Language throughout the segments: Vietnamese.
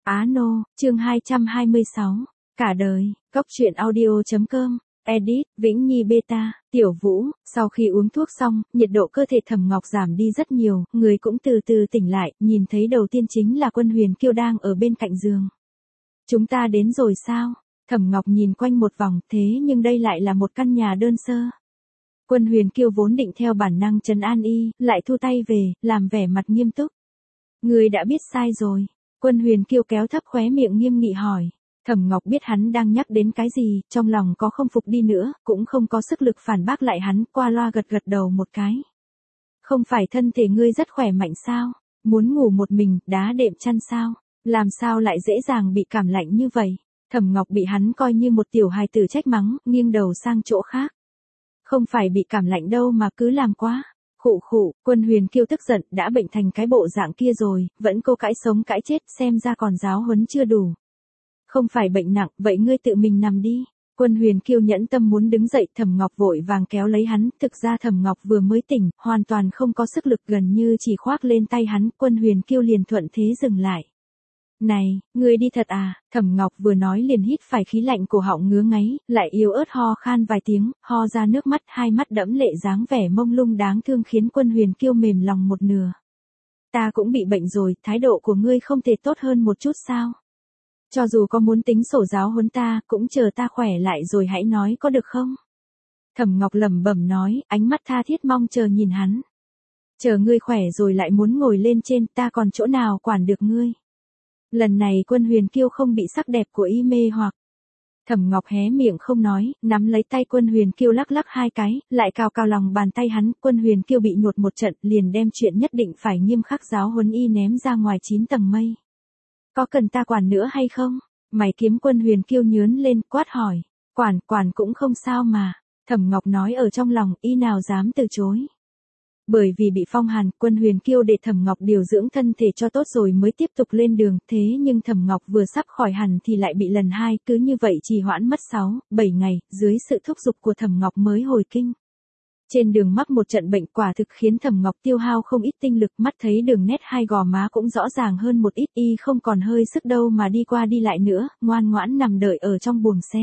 Á Nô, chương 226, cả đời, Cóc truyện audio.com, edit, Vĩnh Nhi Beta, Tiểu Vũ, sau khi uống thuốc xong, nhiệt độ cơ thể Thẩm Ngọc giảm đi rất nhiều, người cũng từ từ tỉnh lại, nhìn thấy đầu tiên chính là Quân Huyền Kiêu đang ở bên cạnh giường. Chúng ta đến rồi sao? Thẩm Ngọc nhìn quanh một vòng, thế nhưng đây lại là một căn nhà đơn sơ. Quân Huyền Kiêu vốn định theo bản năng trấn an y, lại thu tay về, làm vẻ mặt nghiêm túc. Người đã biết sai rồi. Quân Huyền Kiêu kéo thấp khóe miệng nghiêm nghị hỏi. Thẩm Ngọc biết hắn đang nhắc đến cái gì, trong lòng có không phục đi nữa, cũng không có sức lực phản bác lại hắn, qua loa gật gật đầu một cái. Không phải thân thể ngươi rất khỏe mạnh sao? Muốn ngủ một mình, đá đệm chăn sao? Làm sao lại dễ dàng bị cảm lạnh như vậy? Thẩm Ngọc bị hắn coi như một tiểu hài tử trách mắng, nghiêng đầu sang chỗ khác. Không phải bị cảm lạnh đâu mà cứ làm quá. Khụ khụ, Quân Huyền Kiêu tức giận, đã bệnh thành cái bộ dạng kia rồi, vẫn cô cãi sống cãi chết, xem ra còn giáo huấn chưa đủ. Không phải bệnh nặng, vậy ngươi tự mình nằm đi. Quân Huyền Kiêu nhẫn tâm muốn đứng dậy, Thẩm Ngọc vội vàng kéo lấy hắn, thực ra Thẩm Ngọc vừa mới tỉnh, hoàn toàn không có sức lực, gần như chỉ khoác lên tay hắn, Quân Huyền Kiêu liền thuận thế dừng lại. Này, ngươi đi thật à? Thẩm Ngọc vừa nói liền hít phải khí lạnh, cổ họng ngứa ngáy, lại yếu ớt ho khan vài tiếng, ho ra nước mắt, hai mắt đẫm lệ, dáng vẻ mông lung đáng thương khiến Quân Huyền Kiêu mềm lòng một nửa. Ta cũng bị bệnh rồi, thái độ của ngươi không thể tốt hơn một chút sao? Cho dù có muốn tính sổ giáo huấn ta, cũng chờ ta khỏe lại rồi hãy nói có được không? Thẩm Ngọc lẩm bẩm nói, ánh mắt tha thiết mong chờ nhìn hắn. Chờ ngươi khỏe rồi lại muốn ngồi lên trên, ta còn chỗ nào quản được ngươi? Lần này Quân Huyền Kiêu không bị sắc đẹp của y mê hoặc. Thẩm Ngọc hé miệng không nói, nắm lấy tay Quân Huyền Kiêu lắc lắc hai cái, lại cào cào lòng bàn tay hắn, Quân Huyền Kiêu bị nhột một trận, liền đem chuyện nhất định phải nghiêm khắc giáo huấn y ném ra ngoài 9 tầng mây. Có cần ta quản nữa hay không? Mày kiếm Quân Huyền Kiêu nhớn lên, quát hỏi. Quản cũng không sao mà. Thẩm Ngọc nói ở trong lòng, y nào dám từ chối. Bởi vì bị phong hàn, Quân Huyền Kiêu để Thẩm Ngọc điều dưỡng thân thể cho tốt rồi mới tiếp tục lên đường, thế nhưng Thẩm Ngọc vừa sắp khỏi hẳn thì lại bị lần hai, cứ như vậy trì hoãn mất 6-7 ngày, dưới sự thúc giục của Thẩm Ngọc mới hồi kinh. Trên đường mắc một trận bệnh quả thực khiến Thẩm Ngọc tiêu hao không ít tinh lực, mắt thấy đường nét hai gò má cũng rõ ràng hơn một ít, y không còn hơi sức đâu mà đi qua đi lại nữa, ngoan ngoãn nằm đợi ở trong buồng xe.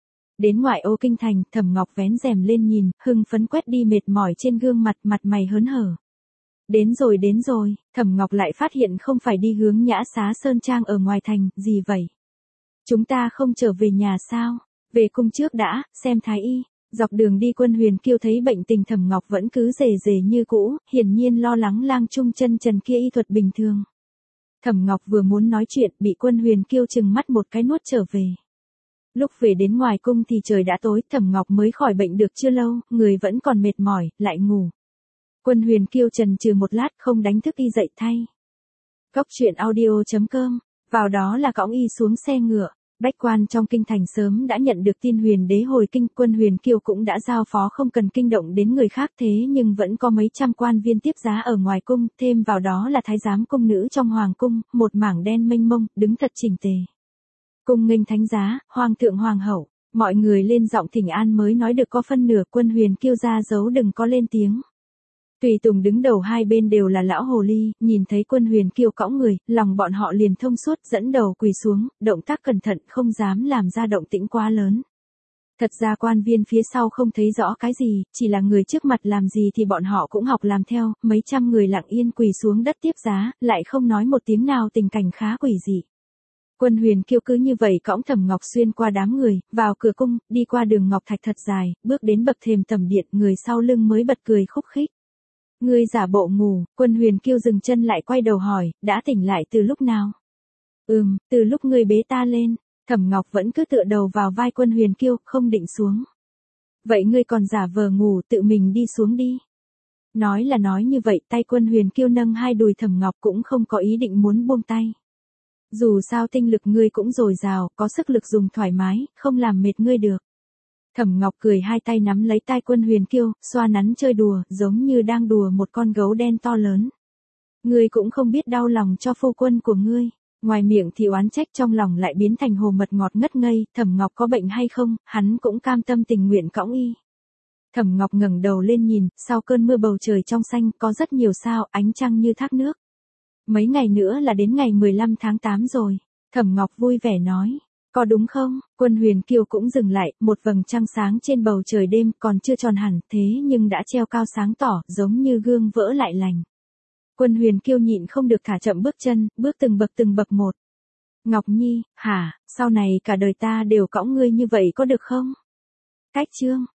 Đến ngoại ô kinh thành, Thẩm Ngọc vén rèm lên nhìn, hưng phấn quét đi mệt mỏi trên gương mặt, mặt mày hớn hở. Đến rồi, Thẩm Ngọc lại phát hiện không phải đi hướng Nhã Xá Sơn Trang ở ngoài thành, gì vậy? Chúng ta không trở về nhà sao? Về cung trước đã, xem thái y. Dọc đường đi Quân Huyền Kiêu thấy bệnh tình Thẩm Ngọc vẫn cứ rề rề như cũ, hiển nhiên lo lắng lang trung chân trần kia y thuật bình thường. Thẩm Ngọc vừa muốn nói chuyện, bị Quân Huyền Kiêu trừng mắt một cái nuốt trở về. Lúc về đến ngoài cung thì trời đã tối, Thẩm Ngọc mới khỏi bệnh được chưa lâu, người vẫn còn mệt mỏi, lại ngủ. Quân Huyền Kiêu chần chừ một lát không đánh thức y dậy thay. Cóc truyện audio.com, vào đó là cõng y xuống xe ngựa. Bách quan trong kinh thành sớm đã nhận được tin Huyền đế hồi kinh, Quân Huyền Kiêu cũng đã giao phó không cần kinh động đến người khác, thế nhưng vẫn có mấy trăm quan viên tiếp giá ở ngoài cung, thêm vào đó là thái giám cung nữ trong hoàng cung, một mảng đen mênh mông, đứng thật chỉnh tề. Cung nghênh thánh giá, hoàng thượng hoàng hậu, mọi người lên giọng thỉnh an mới nói được có phân nửa, Quân Huyền Kiêu ra dấu đừng có lên tiếng. Tùy tùng đứng đầu hai bên đều là lão hồ ly, nhìn thấy Quân Huyền Kiêu cõng người, lòng bọn họ liền thông suốt, dẫn đầu quỳ xuống, động tác cẩn thận, không dám làm ra động tĩnh quá lớn. Thật ra quan viên phía sau không thấy rõ cái gì, chỉ là người trước mặt làm gì thì bọn họ cũng học làm theo, mấy trăm người lặng yên quỳ xuống đất tiếp giá, lại không nói một tiếng nào, tình cảnh khá quỷ dị. Quân Huyền Kiêu cứ như vậy cõng Thẩm Ngọc xuyên qua đám người, vào cửa cung, đi qua đường ngọc thạch thật dài, bước đến bậc thềm tẩm điện, người sau lưng mới bật cười khúc khích. Ngươi giả bộ ngủ, Quân Huyền Kiêu dừng chân lại quay đầu hỏi, đã tỉnh lại từ lúc nào? Từ lúc ngươi bế ta lên. Thẩm Ngọc vẫn cứ tựa đầu vào vai Quân Huyền Kiêu, không định xuống. Vậy ngươi còn giả vờ ngủ, tự mình đi xuống đi. Nói là nói như vậy, tay Quân Huyền Kiêu nâng hai đùi Thẩm Ngọc cũng không có ý định muốn buông tay. Dù sao tinh lực ngươi cũng dồi dào, có sức lực dùng thoải mái, không làm mệt ngươi được. Thẩm Ngọc cười, hai tay nắm lấy tay Quân Huyền Kiêu, xoa nắn chơi đùa, giống như đang đùa một con gấu đen to lớn. Ngươi cũng không biết đau lòng cho phu quân của ngươi. Ngoài miệng thì oán trách, trong lòng lại biến thành hồ mật ngọt ngất ngây, Thẩm Ngọc có bệnh hay không, hắn cũng cam tâm tình nguyện cõng y. Thẩm Ngọc ngẩng đầu lên nhìn, sau cơn mưa bầu trời trong xanh, có rất nhiều sao, ánh trăng như thác nước. Mấy ngày nữa là đến ngày 15 tháng 8 rồi. Thẩm Ngọc vui vẻ nói. Có đúng không? Quân Huyền Kiêu cũng dừng lại, một vầng trăng sáng trên bầu trời đêm còn chưa tròn hẳn, thế nhưng đã treo cao sáng tỏ, giống như gương vỡ lại lành. Quân Huyền Kiêu nhịn không được thả chậm bước chân, bước từng bậc một. Ngọc Nhi, hả, sau này cả đời ta đều cõng ngươi như vậy có được không? Cách chương.